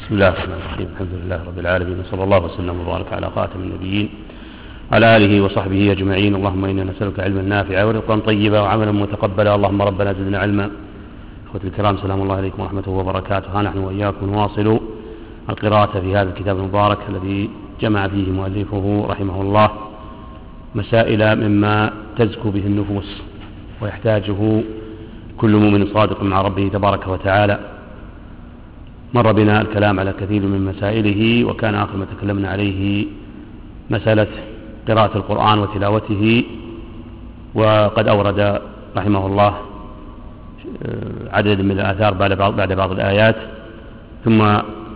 بسم الله الرحمن الرحيم. الحمد لله رب العالمين، وصلى الله وسلم وبارك على خاتم النبيين على آله وصحبه أجمعين. اللهم إنا نسألك علما نافعا ورزقا طيبا وعملا متقبلا. اللهم ربنا زدنا علما. أخوتي الكرام، سلام الله عليكم ورحمته وبركاته. ها نحن وإياكم نواصل القراءة في هذا الكتاب المبارك الذي جمع فيه مؤلفه رحمه الله مسائل مما تزكو به النفوس ويحتاجه كل مؤمن صادق مع ربه تبارك وتعالى. مر بنا الكلام على كثير من مسائله، وكان آخر ما تكلمنا عليه مسألة قراءة القرآن وتلاوته، وقد أورد رحمه الله عدد من الآثار بعد بعض الآيات، ثم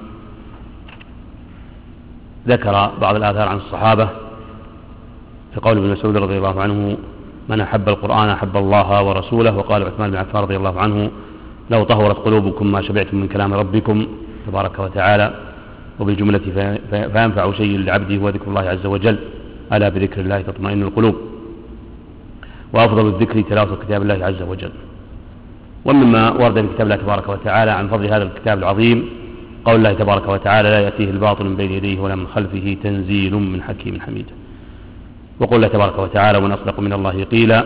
ذكر بعض الآثار عن الصحابة في قول ابن مسعود رضي الله عنه: من أحب القرآن أحب الله ورسوله. وقال عثمان بن عفان رضي الله عنه: لو طهرت قلوبكم ما شبعتم من كلام ربكم تبارك وتعالى. وبالجملة فينفع شيء لعبده هو ذكر الله عز وجل، ألا بذكر الله تطمئن القلوب. وأفضل الذكر تلاوة كتاب الله عز وجل. ومما ورد في كتاب الله تبارك وتعالى عن فضل هذا الكتاب العظيم قول الله تبارك وتعالى: لا يأتيه الباطل من بين يديه ولا من خلفه تنزيل من حكيم حميد. وقول الله تبارك وتعالى: ومن أصدق من الله قيلا.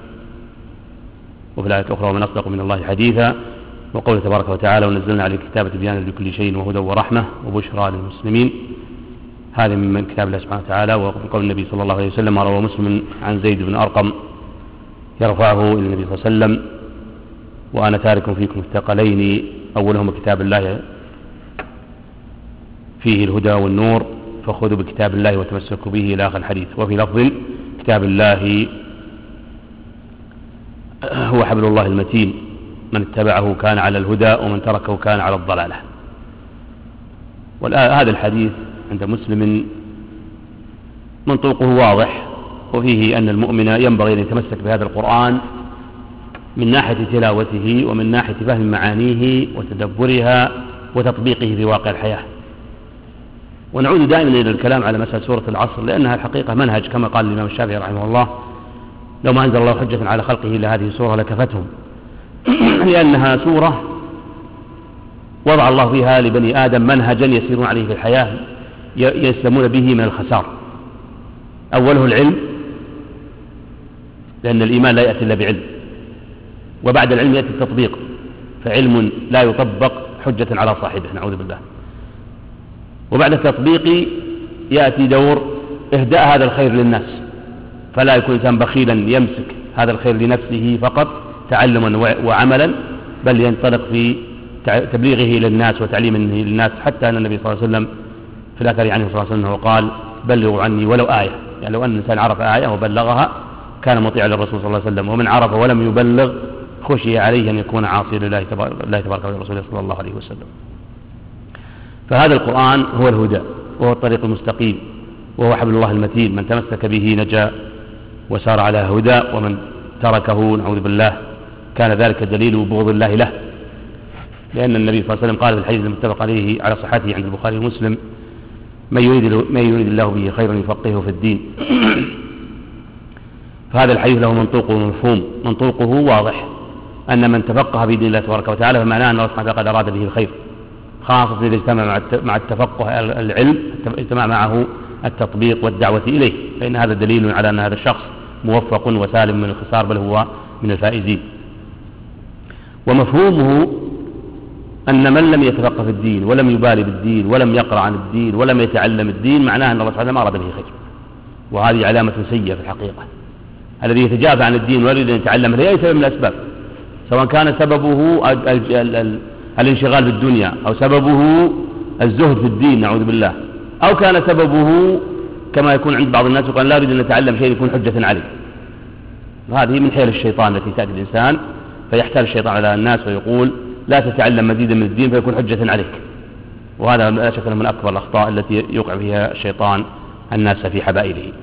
وفي الآية الأخرى: ومن أصدق من الله حديثا. وقول تبارك وتعالى: ونزلنا عليك الكتاب تبيانا لكل شيء وهدى ورحمة وبشرى للمسلمين. هذا من كتاب الله سبحانه وتعالى. وقول النبي صلى الله عليه وسلم: روى مسلم عن زيد بن أرقم يرفعه إلى النبي صلى الله عليه وسلم: وأنا تارك فيكم الثقلين أولهما كتاب الله فيه الهدى والنور، فخذوا بكتاب الله وتمسكوا به إلى آخر الحديث. وفي لفظ: كتاب الله هو حبل الله المتين، من اتبعه كان على الهدى ومن تركه كان على الضلالة. هذا الحديث عند مسلم منطوقه واضح، وفيه أن المؤمن ينبغي أن يتمسك بهذا القرآن من ناحية تلاوته ومن ناحية فهم معانيه وتدبرها وتطبيقه في واقع الحياة. ونعود دائما إلى الكلام على مسألة سورة العصر، لأنها الحقيقة منهج، كما قال الإمام الشافعي رحمه الله: لو ما أنزل الله حجة على خلقه إلا هذه السورة لكفتهم. لأنها سورة وضع الله فيها لبني آدم منهجا يسيرون عليه في الحياة يسلمون به من الخسار. أوله العلم، لأن الإيمان لا يأتي إلا بعلم، وبعد العلم يأتي التطبيق، فعلم لا يطبق حجة على صاحبه، نعوذ بالله. وبعد التطبيق يأتي دور إهداء هذا الخير للناس، فلا يكون إنسان بخيلا يمسك هذا الخير لنفسه فقط تعلما وعملا، بل ينطلق في تبليغه للناس وتعليمه للناس، حتى أن النبي صلى الله عليه وسلم في الأثر عنه صلى الله عليه وسلم قال: بلغوا عني ولو آية. يعني لو أن الإنسان عرف آية وبلغها كان مطيعا للرسول صلى الله عليه وسلم. ومن عرف ولم يبلغ خشي عليه أن يكون عاصيا لله تبارك ورسوله صلى الله عليه وسلم. فهذا القرآن هو الهدى، وهو الطريق المستقيم، وهو حبل الله المتين، من تمسك به نجا وسار على هدى، ومن تركه نعوذ بالله كان ذلك دليل بغض الله له. لأن النبي صلى الله عليه وسلم قال في الحديث المتفق عليه على صحته عند البخاري ومسلم: من يريد الله به خيرا يفقهه في الدين. فهذا الحديث له منطوق ومفهوم. منطوقه واضح، أن من تفقه في دين الله تبارك وتعالى فمعناه أن الله سبحانه وتعالى قد أراد به الخير، خاصة إذا اجتمع مع التفقه العلم، اجتمع معه التطبيق والدعوة إليه، فإن هذا دليل على أن هذا الشخص موفق وسالم من الخسار، بل هو من الفائزين. ومفهومه أن من لم يتفقه في الدين ولم يبالي بالدين ولم يقرأ عن الدين ولم يتعلم الدين، معناه أن الله سبحانه ما أراد به خير، وهذه علامة سيئة في الحقيقة. الذي يتجافى عن الدين ويريد أن يتعلم لأي سبب من الأسباب، سواء كان سببه الانشغال بالدنيا، أو سببه الزهد في الدين نعوذ بالله، أو كان سببه كما يكون عند بعض الناس وقال لا أريد أن أتعلم شيء يكون حجة عليه. وهذه من حيل الشيطان التي تأتي الإنسان، فيحتال الشيطان على الناس ويقول: لا تتعلم مزيدا من الدين فيكون حجة عليك. وهذا لا شك من أكبر الأخطاء التي يوقع فيها الشيطان الناس في حبائله.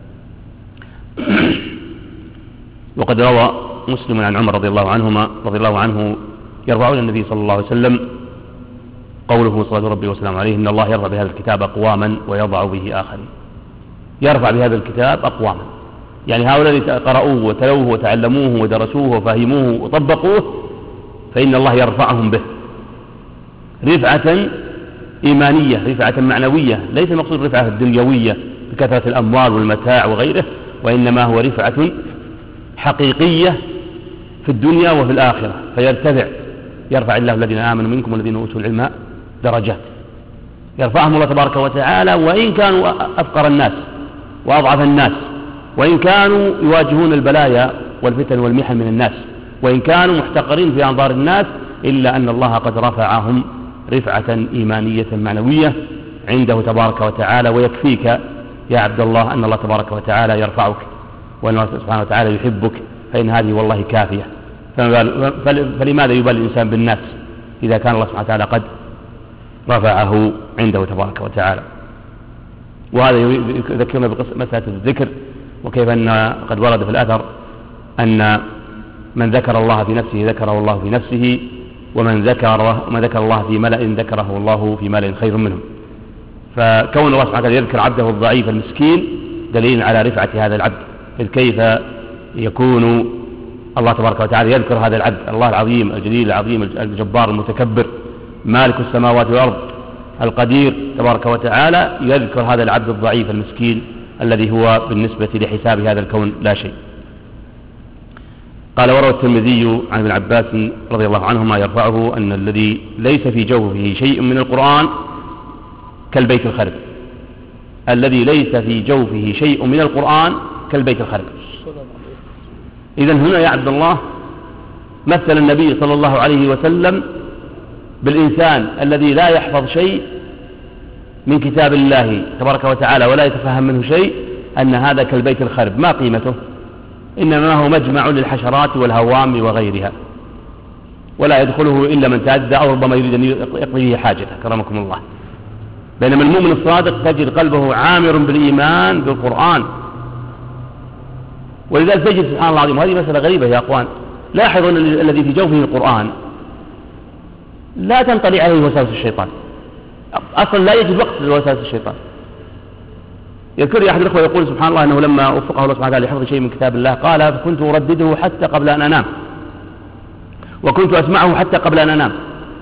وقد روى مسلم عن عمر رضي الله عنه يرفع إلى النبي صلى الله عليه وسلم قوله صلى ربي وسلامه عليه: إن الله يرفع بهذا الكتاب أقواما ويضع به آخرين. يرفع بهذا الكتاب أقواما، يعني هؤلاء الذين قرأوه وتلوه وتعلموه ودرسوه وفهموه وطبقوه، فإن الله يرفعهم به رفعة إيمانية، رفعة معنوية، ليس المقصود رفعة الدنيوية بكثرة الأموال والمتاع وغيره، وإنما هو رفعة حقيقية في الدنيا وفي الآخرة، فيرتفع. يرفع الله الذين آمنوا منكم والذين أوتوا العلم درجات، يرفعهم الله تبارك وتعالى، وإن كانوا أفقر الناس وأضعف الناس، وإن كانوا يواجهون البلايا والفتن والمحن من الناس، وإن كانوا محتقرين في أنظار الناس، إلا أن الله قد رفعهم رفعة إيمانية معنوية عنده تبارك وتعالى. ويكفيك يا عبد الله أن الله تبارك وتعالى يرفعك، وأن الله سبحانه وتعالى يحبك، فإن هذه والله كافية. فلماذا يبالي الإنسان بالناس إذا كان الله سبحانه وتعالى قد رفعه عنده تبارك وتعالى؟ وهذا يذكرنا بمسألة الذكر، وكيف أن قد ورد في الأثر أن من ذكر الله في نفسه ذكره الله في نفسه، ومن ذكر الله في ملأ ذكره الله في ملأ خير منهم. فكون الله سبحانه وتعالى يذكر عبده الضعيف المسكين دليل على رفعة هذا العبد. إذ كيف يكون الله تبارك وتعالى يذكر هذا العبد الله العظيم الجليل العظيم الجبار المتكبر مالك السماوات والأرض القدير تبارك وتعالى، يذكر هذا العبد الضعيف المسكين الذي هو بالنسبة لحساب هذا الكون لا شيء. قال: وروى الترمذي عن ابن عباس رضي الله عنهما يرفعه أن الذي ليس في جوفه شيء من القرآن كالبيت الخرب. الذي ليس في جوفه شيء من القرآن كالبيت الخرب. إذن هنا يا عبد الله مثل النبي صلى الله عليه وسلم بالإنسان الذي لا يحفظ شيء من كتاب الله تبارك وتعالى ولا يتفهم منه شيء، أن هذا كالبيت الخرب. ما قيمته؟ إنما هو مجمع للحشرات والهوام وغيرها، ولا يدخله إلا من تأذى أو ربما يريد أن يقضي حاجته كرمكم الله. بينما المؤمن الصادق تجد قلبه عامر بالإيمان بالقرآن. ولذلك تجد سبحان الله العظيم، وهذه مسألة غريبة يا أخوان، لاحظوا أن الذي في جوفه القرآن لا تنطلي عليه وساوس الشيطان، أصلا لا يجد وقت لوساوس الشيطان. يذكر أحد الأخوة يقول سبحان الله أنه لما وفقه الله سبحانه وتعالى لحفظ شيء من كتاب الله قال: فكنت أردده حتى قبل أن أنام، وكنت أسمعه حتى قبل أن أنام.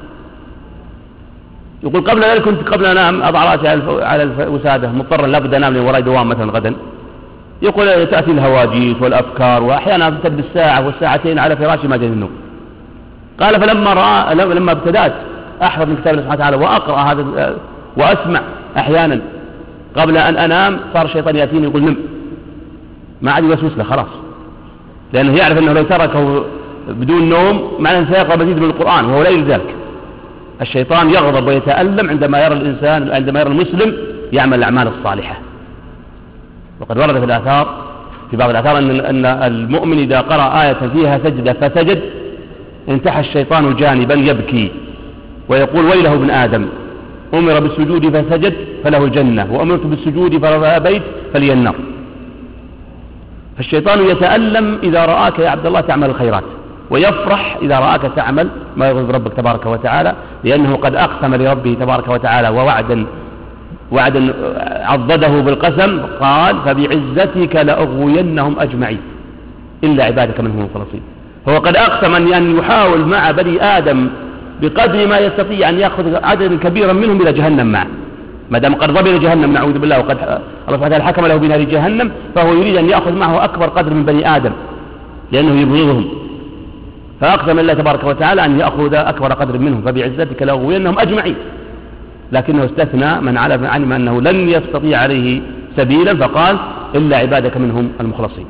يقول قبل ذلك كنت قبل أن أنام أضع رأسي على الوسادة مضطرا لابد أنام لأن وراي دوام مثلا غدا. يقول تأتي الهواجيس والأفكار، وأحيانا أبتد بالساعة والساعتين على فراشي ما جاء النوم. قال: لما ابتدأت أحفظ من كتاب الله سبحانه وتعالى وأقرأ هذا وأسمع أحيانا قبل أن أنام، صار الشيطان يأتيني يقول نم، ما عاد يوسوس له خلاص، لأنه يعرف أنه لو تركه بدون نوم معناه سيقرأ مزيد من القرآن، وهو لا يريد ذلك. الشيطان يغضب ويتألم عندما يرى الإنسان، عندما يرى المسلم يعمل الأعمال الصالحة. وقد ورد في بعض الآثار أن المؤمن إذا قرأ آية فيها سجدة فسجد انتحى الشيطان جانبا يبكي ويقول: ويله ابن آدم أمر بالسجود فسجد فله الجنة، وأمرت بالسجود فأبيت فلي النار. فالشيطان يتألم إذا رآك يا عبد الله تعمل الخيرات، ويفرح إذا رآك تعمل ما يغضب ربك تبارك وتعالى، لأنه قد أقسم لربه تبارك وتعالى وعدا عضده بالقسم، قال: فبعزتك لأغوينهم أجمعين إلا عبادك منهم المخلصين. هو قد أقسم أن يحاول مع بني آدم بقدر ما يستطيع أن يأخذ عددا كبيرا منهم إلى جهنم معه، ما دام قد ضمن جهنم نعوذ بالله، وقد الله سبحانه وتعالى حكم له بنار جهنم، فهو يريد أن يأخذ معه أكبر قدر من بني آدم لأنه يبغضهم، فأقسم الله تبارك وتعالى أن يأخذ أكبر قدر منهم، فبعزتك لأغوينهم أجمعين. لكنه استثنى من علم أنه لن يستطيع عليه سبيلا، فقال: إلا عبادك منهم المخلصين.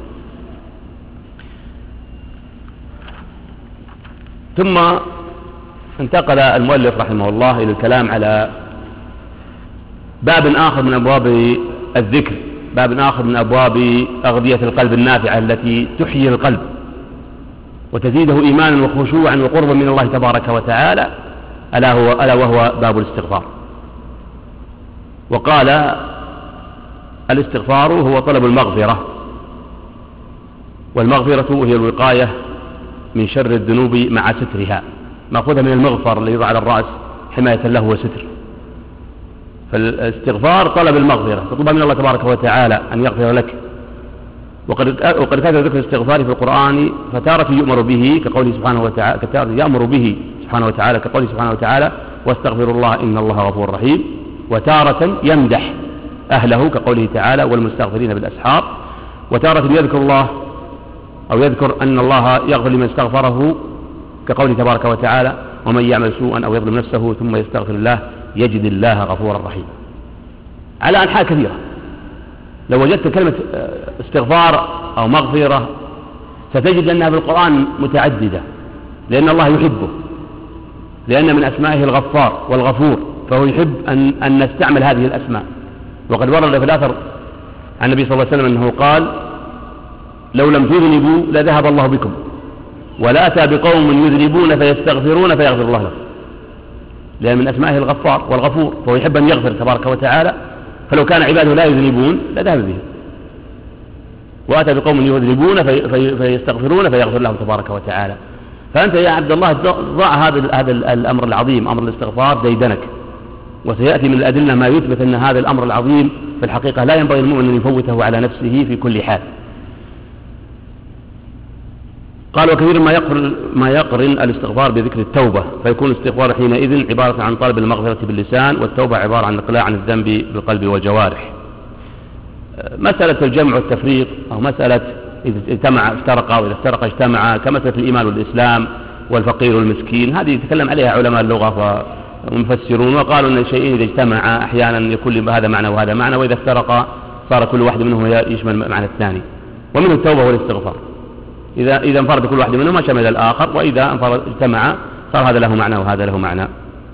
ثم انتقل المؤلف رحمه الله إلى الكلام على باب آخر من أبواب الذكر، باب آخر من أبواب أغذية القلب النافعة التي تحيي القلب وتزيده إيمانا وخشوعا وقربا من الله تبارك وتعالى، ألا وهو باب الاستغفار. وقال: الاستغفار هو طلب المغفرة، والمغفرة هي الوقاية من شر الذنوب مع سترها، مأخوذة من المغفر الذي يضع على الرأس حماية له وستر. فالاستغفار طلب المغفرة، تطلبها من الله تبارك وتعالى أن يغفر لك. وقد كان ذكر الاستغفار في القرآن فتارة يؤمر به كقوله سبحانه وتعالى، كتارة يأمر به سبحانه وتعالى كقوله سبحانه وتعالى: واستغفر الله إن الله غفور رحيم، وتارة يمدح أهله كقوله تعالى والمستغفرين بالأسحار، وتارة يذكر الله أو يذكر أن الله يغفر لمن استغفره كقوله تبارك وتعالى ومن يعمل سوءا أو يظلم نفسه ثم يستغفر الله يجد الله غفورا رحيما، على أنحاء كثيرة. لو وجدت كلمة استغفار أو مغفرة ستجد أنها في القرآن متعددة، لأن الله يحبه، لأن من أسمائه الغفار والغفور، فهو يحب أن نستعمل هذه الأسماء. وقد ورد في الأثر عن النبي صلى الله عليه وسلم أنه قال لو لم تذنبوا لذهب الله بكم ولا أتى بقوم يذنبون فيستغفرون فيغفر الله لهم، لأن من أسمائه الغفار والغفور، فهو يحب أن يغفر تبارك وتعالى، فلو كان عباده لا يذنبون لذهب بهم، وأتى بقوم يذنبون فيستغفرون فيغفر لهم تبارك وتعالى. فأنت يا عبد الله ضع هذا الأمر العظيم، أمر الاستغفار ديدنك، وسيأتي من الأدلة ما يثبت أن هذا الأمر العظيم في الحقيقة لا ينبغي المؤمن أن يفوته على نفسه في كل حال. قال وكثير ما يقرن الاستغفار بذكر التوبة، فيكون الاستغفار حينئذ عبارة عن طلب المغفرة باللسان، والتوبة عبارة عن الإقلاع عن الذنب بالقلب والجوارح. مسألة الجمع والتفريق، أو مسألة إذا اجتمع افترقا وإذا افترقا اجتمعا، كمسألة الإيمان والإسلام والفقير والمسكين، هذه يتكلم عليها علماء اللغة ومفسرون، وقالوا أن الشيئين إذا اجتمعا أحيانا يكون هذا معنى وهذا معنى، وإذا افترقا صار كل واحد منهم يشمل معنى الثاني. ومنه التوبة والاستغفار، إذا انفرد كل واحد منهما شمل الآخر، وإذا اجتمع صار هذا له معنى وهذا له معنى.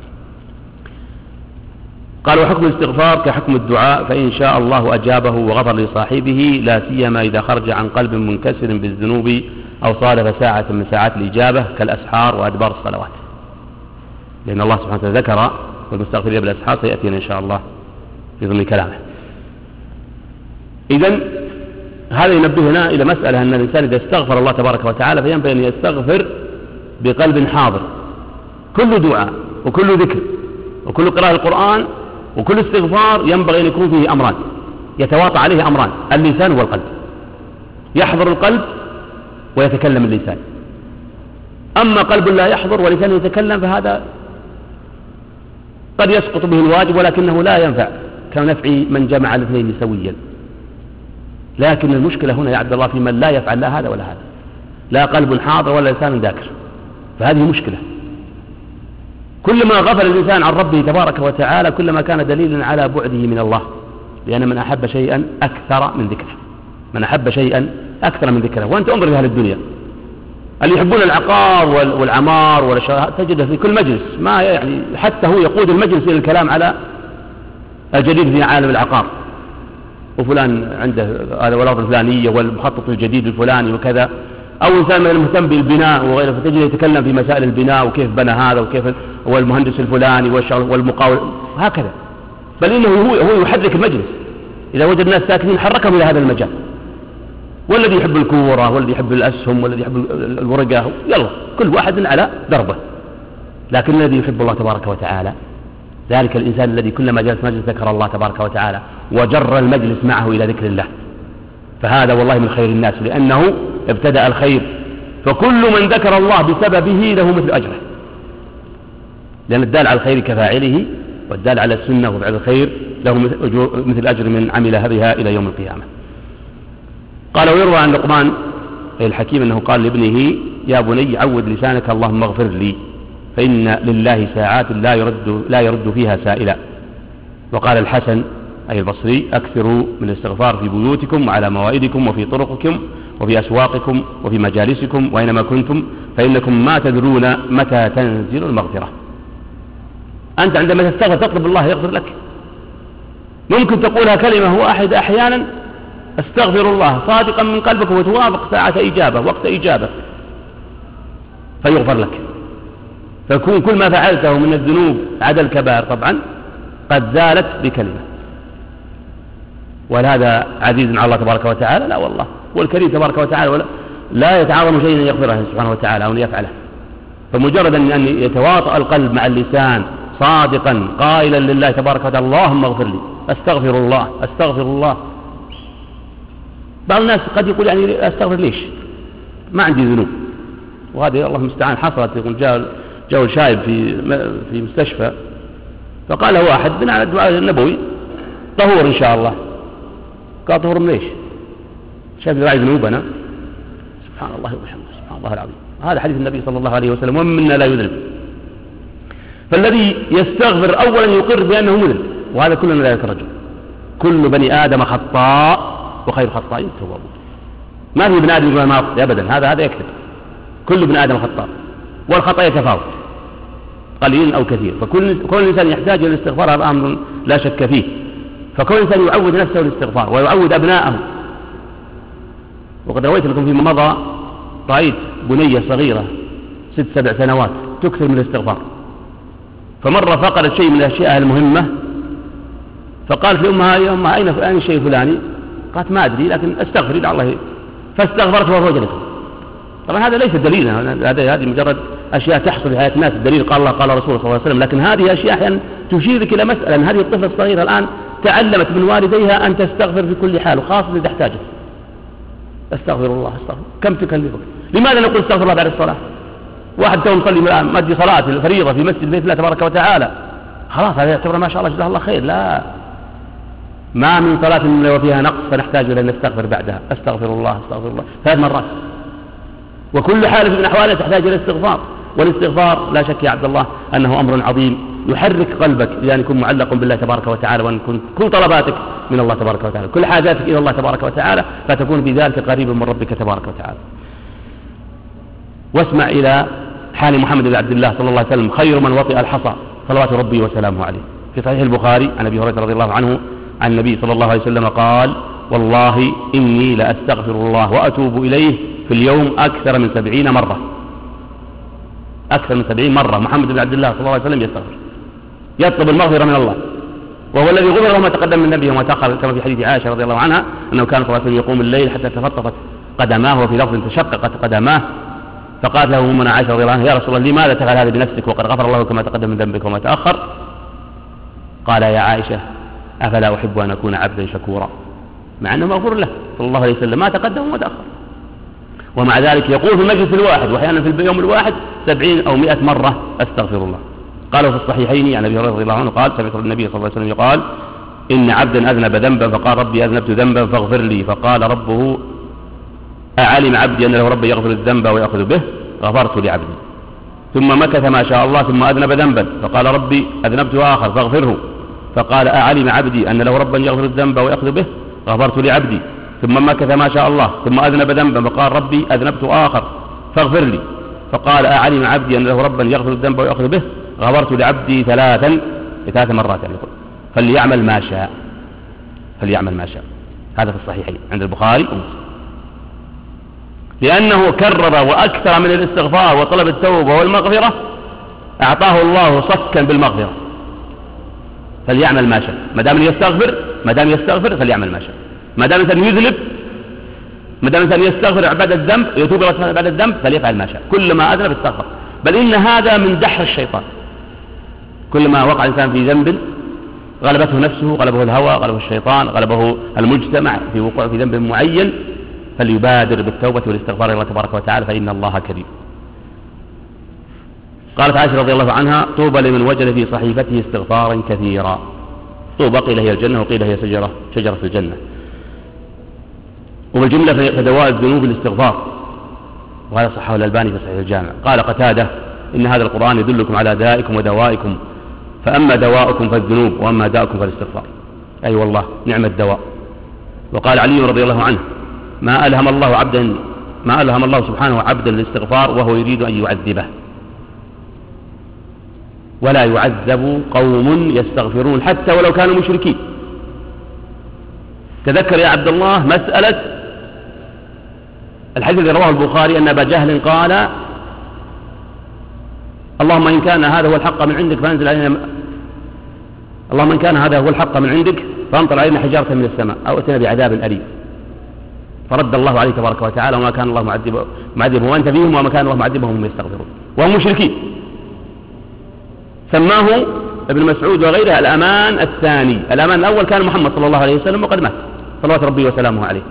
قال وحكم الاستغفار كحكم الدعاء، فإن شاء الله أجابه وغفر لصاحبه، لا سيما إذا خرج عن قلب منكسر بالذنوب أو صادف ساعة من ساعات الإجابة كالأسحار وأدبار الصلوات، لأن الله سبحانه وتعالى ذكر والمستغفرين بالأسحار، سيأتينا إن شاء الله في ضمن كلامه. إذن هذا ينبهنا إلى مسألة أن الإنسان إذا استغفر الله تبارك وتعالى فينبغي أن يستغفر بقلب حاضر. كل دعاء وكل ذكر وكل قراءة القرآن وكل استغفار ينبغي أن يكون فيه أمران، يتواطى عليه أمران، اللسان والقلب. يحضر القلب ويتكلم اللسان. أما قلب لا يحضر ولسان يتكلم فهذا قد يسقط به الواجب، ولكنه لا ينفع كنفع من جمع الاثنين سويا. لكن المشكلة هنا يا عبد الله في من لا يفعل لا هذا ولا هذا، لا قلب حاضر ولا لسان ذاكر، فهذه مشكلة. كلما غفل الإنسان عن ربه تبارك وتعالى كلما كان دليلا على بعده من الله، لأن من أحب شيئا أكثر من ذكره، من أحب شيئا أكثر من ذكره. وأنت انظر في أهل الدنيا اللي يحبون العقار والعمار والشراء تجده في كل مجلس، ما يعني حتى هو يقود المجلس إلى الكلام على الجديد في عالم العقار، وفلان عنده هذا والأرض الفلانية والمخطط الجديد الفلاني وكذا، أو إنسان من المهتم بالبناء وغيره فتجد يتكلم في مسائل البناء وكيف بنى هذا وكيف والمهندس الفلاني والمقاول هكذا، بل إنه هو يحرك المجلس. إذا وجد الناس ساكنين حركهم إلى هذا المجال، والذي يحب الكورة والذي يحب الأسهم والذي يحب الورقة، يلا كل واحد على دربه. لكن الذي يحب الله تبارك وتعالى ذلك الإنسان الذي كلما جلس مجلس ذكر الله تبارك وتعالى وجر المجلس معه إلى ذكر الله، فهذا والله من خير الناس، لأنه ابتدأ الخير، فكل من ذكر الله بسببه له مثل أجره، لأن الدال على الخير كفاعله، والدال على السنة وفعل الخير له مثل أجر من عمل بها إلى يوم القيامة. قال ويروى عن لقمان الحكيم أنه قال لابنه يا بني عود لسانك اللهم اغفر لي، فإن لله ساعات لا يرد فيها سائلا. وقال الحسن أي البصري أكثروا من الاستغفار في بيوتكم وعلى موائدكم وفي طرقكم وفي أسواقكم وفي مجالسكم وأينما كنتم، فإنكم ما تدرون متى تنزل المغفرة. أنت عندما تستغفر تطلب الله يغفر لك، ممكن تقولها كلمة واحدة أحيانا استغفر الله صادقا من قلبك وتوافق ساعة إجابة وقت إجابة فيغفر لك، فيكون كل ما فعلته من الذنوب عدا الكبائر طبعا قد زالت بكلمة. وهذا عزيز على الله تبارك وتعالى؟ لا والله، والكريم تبارك وتعالى لا يتعاظم شيئا يغفره سبحانه وتعالى أو يفعله. فمجرد أن يتواطأ القلب مع اللسان صادقا قائلا لله تبارك وتعالى اللهم اغفر لي، أستغفر الله أستغفر الله. بعض الناس قد يقول يعني أستغفر ليش؟ ما عندي ذنوب، وهذه الله المستعان حصلت. يقول جاء جاء شايب في مستشفى، فقال له واحد بناء على الدعاء النبوي طهور إن شاء الله. قال طهور من إيش؟ شايف يراعي ذنوبنا. سبحان الله وبحمده، سبحان الله العظيم. هذا حديث النبي صلى الله عليه وسلم: ومن منا لا يذنب. فالذي يستغفر أولا يقر بأنه مذنب، وهذا كلنا لا يترجم. كل بني آدم خطاء وخير الخطائين التوابون. ما في ابن آدم يقول ما أخطأ أبدا، هذا يكذب. كل ابن آدم خطاء، والخطأ يتفاوت قليل أو كثير، فكل إنسان يحتاج إلى الاستغفار، هذا أمر لا شك فيه. فكل إنسان يعود نفسه الاستغفار ويعود أبناءه. وقد رويت لكم فيما مضى، رأيت بنية صغيرة 6-7 سنوات تكثر من الاستغفار، فمرة فقدت شيء من الأشياء المهمة، فقالت لأمها: يا أمها أين الشيء الفلاني؟ قالت: ما أدري، لكن أستغفر لعل الله. فاستغفرت ووجدته. طبعا هذا ليس دليلا، هذه مجرد أشياء تحصل في حياة الناس. الدليل قال الله قال رسوله صلى الله عليه وسلم، لكن هذه أشياء أحيانا تشيرك إلى مسألة أن هذه الطفلة الصغيرة الآن تعلمت من والديها أن تستغفر في كل حال، وخاصة إذا احتاجت. استغفر الله، استغفر. كم تكلفك؟ لماذا نقول استغفر الله بعد الصلاة؟ واحد تو مصلي الآن مادي صلاة الفريضة في مسجد بيت الله تبارك وتعالى، خلاص هذا يعتبر ما شاء الله جزاه الله خير. لا، ما من صلاة إلا وفيها نقص فنحتاج إلى أن نستغفر بعدها. أستغفر الله، أستغفر الله 3 مرات. وكل حالة من أحوالها تحتاج إلى الاستغفار. والاستغفار لا شك يا عبد الله أنه أمر عظيم يحرك قلبك لأن يكون معلق بالله تبارك وتعالى، وأن يكون كل طلباتك من الله تبارك وتعالى، كل حاجاتك إلى الله تبارك وتعالى، فتكون بذلك قريبا من ربك تبارك وتعالى. واسمع إلى حال محمد بن عبد الله صلى الله عليه وسلم: خير من وطئ الحصى صلوات ربي وسلامه عليه. في صحيح البخاري عن أبي هريرة رضي الله عنه عن النبي صلى الله عليه وسلم قال: والله إني لأستغفر الله وأتوب إليه في اليوم أكثر من 70 مرة. أكثر من 70 مرة محمد بن عبد الله صلى الله عليه وسلم يستغفر، يطلب المغفرة من الله، وهو الذي غفر له ما تقدم من نبيه وما تأخر، كما في حديث عائشة رضي الله عنها أنه كان صلى الله عليه وسلم يقوم الليل حتى تفطفت قدماه، وفي لفظ تشققت قدماه. فقالت له أمنا عائشة رضي الله عنها: يا رسول الله لماذا تفعل هذا بنفسك وقد غفر الله كما تقدم من ذنبك وما تأخر؟ قال: يا عائشة أفلا أحب أن أكون عبدا شكورا، مع أنه مغفور له صلى الله عليه وسلم ما تقدم وما تأخر، ومع ذلك يقول في المجلس الواحد وأحيانا في اليوم الواحد 70 أو 100 مرة أستغفر الله. قالوا في الصحيحين عن أبي هريرة رضي الله عنه قال: سمعت النبي صلى الله عليه وسلم يقال: إن عبدا أذنب ذنبا فقال: ربي أذنبت ذنبا فاغفر لي، فقال ربه: أعلم عبدي أن له رب يغفر الذنب ويأخذ به، غفرت لعبدي. ثم مكث ما شاء الله ثم أذنب ذنبا فقال: ربي أذنبت آخر فاغفره، فقال: أعلم عبدي أن له ربا يغفر الذنب ويأخذ به، غفرت لعبدي. ثم مكث ما شاء الله ثم أذنب ذنبا فقال: ربي أذنبت آخر فاغفر لي، فقال: أعلم عبدي أن له ربا يغفر الذنب ويأخذ به، غفرت لعبدي 3 مرات. يعني فليعمل ما شاء، فليعمل ما شاء. هذا في الصحيحين عند البخاري ومسلم، لأنه كرر وأكثر من الاستغفار وطلب التوبة والمغفرة أعطاه الله صكا بالمغفرة. فليعمل ما شاء، ما دام يستغفر فليعمل ما شاء. ما دام الإنسان يذنب، ما دام الإنسان يستغفر بعد الذنب يتوب بعد الذنب فليفعل ما شاء. كل ما أذنب استغفر، بل إن هذا من دحر الشيطان. كل ما وقع الإنسان في ذنب غلبته نفسه، غلبه الهوى، غلبه الشيطان، غلبه المجتمع في وقوع في ذنب معين، فليبادر بالتوبة والاستغفار إلى الله تبارك وتعالى فإن الله كريم. قالت عائشة رضي الله عنها: طوبى لمن وجد في صحيفته استغفارا كثيرا. طوبى قيل هي الجنة وقيل هي شجرة في الجنة. وبالجملة فدواء الذنوب الاستغفار، وهذا صححه الألباني في صحيح الجامع. قال قتادة: إن هذا القرآن يدلكم على دائكم ودوائكم، فأما دواءكم فالذنوب وأما داءكم فالاستغفار. أي والله نعم الدواء. وقال علي رضي الله عنه: ما ألهم الله سبحانه عبدا الاستغفار وهو يريد أن يعذبه، ولا يعذب قوم يستغفرون حتى ولو كانوا مشركين. تذكر يا عبد الله مسألة الحديث الذي رواه البخاري أن أبا جهل قال: اللهم إن كان هذا هو الحق من عندك فأنزل علينا، اللهم إن كان هذا هو الحق من عندك فأمطر علينا حجارة من السماء أو أتنا بعذاب أليم. فرد الله عليه تبارك وتعالى: وما كان الله معذبهم وأنت فيهم وما كان الله معذبهم وهم يستغفرون، وهم مشركين. سماه ابن مسعود وغيره الأمان الثاني. الأمان الأول كان محمد صلى الله عليه وسلم وقد مات صلوات ربي وسلامه عليه.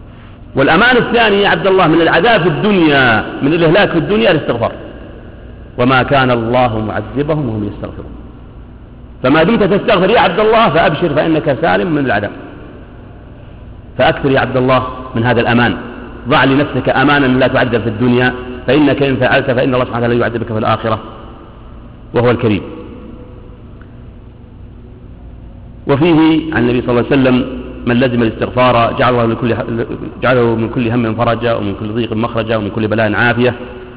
والأمان الثاني يا عبد الله من العذاب في الدنيا، من الإهلاك في الدنيا الاستغفار. وما كان الله معذبهم وهم يستغفرون. فما دمت تستغفر يا عبد الله فأبشر فإنك سالم من العذاب. فأكثر يا عبد الله من هذا الأمان، ضع لنفسك أمانا لا تعذب في الدنيا، فإنك إن فعلت فإن الله سبحانه وتعالى يعذبك في الآخرة وهو الكريم. وفيه عن النبي صلى الله عليه وسلم من لزم الاستغفار جعله من كل هم فرجا ومن كل ضيق مخرجا ومن كل بلاء عافية.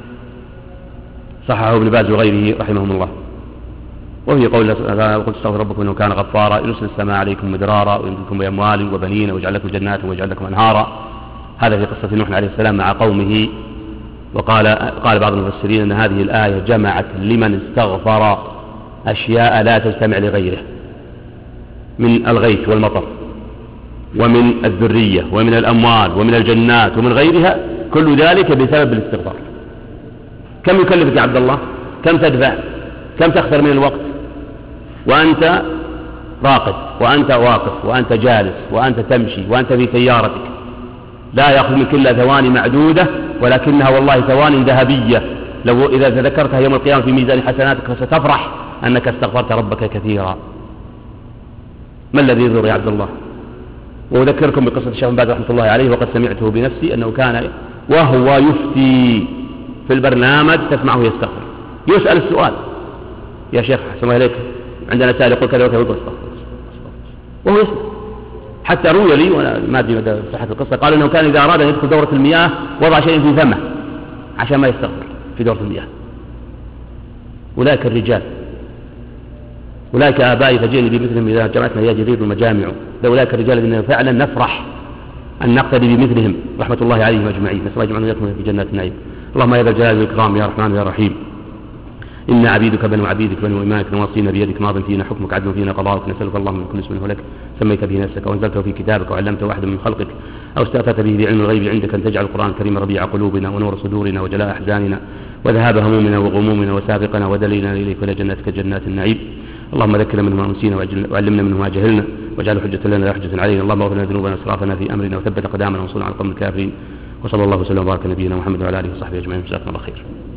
صححه ابن باز وغيره رحمهم الله. وفي قول قل استغفر ربكم انه كان غفارا يرسل السماء عليكم مدرارا ويمدكم باموال وبنين ويجعل لكم جنات ويجعل لكم انهارا. هذا في قصة نوح عليه السلام مع قومه. قال بعض المفسرين ان هذه الآية جمعت لمن استغفر أشياء لا تجتمع لغيره من الغيث والمطر ومن الذرية ومن الأموال ومن الجنات ومن غيرها، كل ذلك بسبب الاستغفار. كم يكلفك يا عبد الله؟ كم تدفع؟ كم تخسر من الوقت وأنت راقد وأنت واقف وأنت جالس وأنت تمشي وأنت في سيارتك؟ لا يأخذ منك إلا ثواني معدودة، ولكنها والله ثواني ذهبية. لو إذا تذكرتها يوم القيامة في ميزان حسناتك فستفرح أنك استغفرت ربك كثيرا. ما الذي يضر يا عبد الله؟ وأذكركم بقصة الشيخ بن باز رحمة الله عليه، وقد سمعته بنفسي أنه كان وهو يفتي في البرنامج تسمعه يستغفر، يسأل السؤال: يا شيخ حسن الله إليك عندنا سائل يقول كذا وكذا، يقول استغفر وهو يسمع. حتى روي لي وأنا ما أدري مدى صحة القصة، قال أنه كان إذا أراد أن يدخل دورة المياه وضع شيء في فمه عشان ما يستغفر في دورة المياه. أولئك الرجال، أولئك آبائي فجئني بمثلهم إذا جمعتنا يا جديد المجامع. أولئك الرجال الذين فعلا نفرح أن نقتدي بمثلهم رحمة الله عليهم أجمعين. نسأل الله يجمعنا وإياكم في جنات النعيم. اللهم يا ذا الجلال والإكرام يا رحمن يا رحيم، إن عبيدك بنو عبيدك بنو إمائك نواصينا بيدك ماض فينا حكمك عدل فينا قضاءك. نسألك اللهم من كل اسم هو لك سميت به نفسك وأنزلته في كتابك وعلمته واحدا من خلقك أو استأثرت به بعلم الغيب عندك أن تجعل القرآن الكريم ربيع قلوبنا ونور صدورنا وجلاء أحزاننا وذهاب همومنا وغمومنا وسابقنا ودليلنا إليك إلى جناتك جنات النعيم. اللهم ذكرنا منه ما نسينا وعلمنا منه ما جهلنا واجعله حجة لنا لا حجة علينا. اللهم اغفر لنا ذنوبنا واسرافنا في أمرنا وثبت أقدامنا وانصرنا على القوم الكافرين. وصلى الله وسلم وبارك على نبينا محمد وعلى آله وصحبه أجمعين. جزاكم الله خير.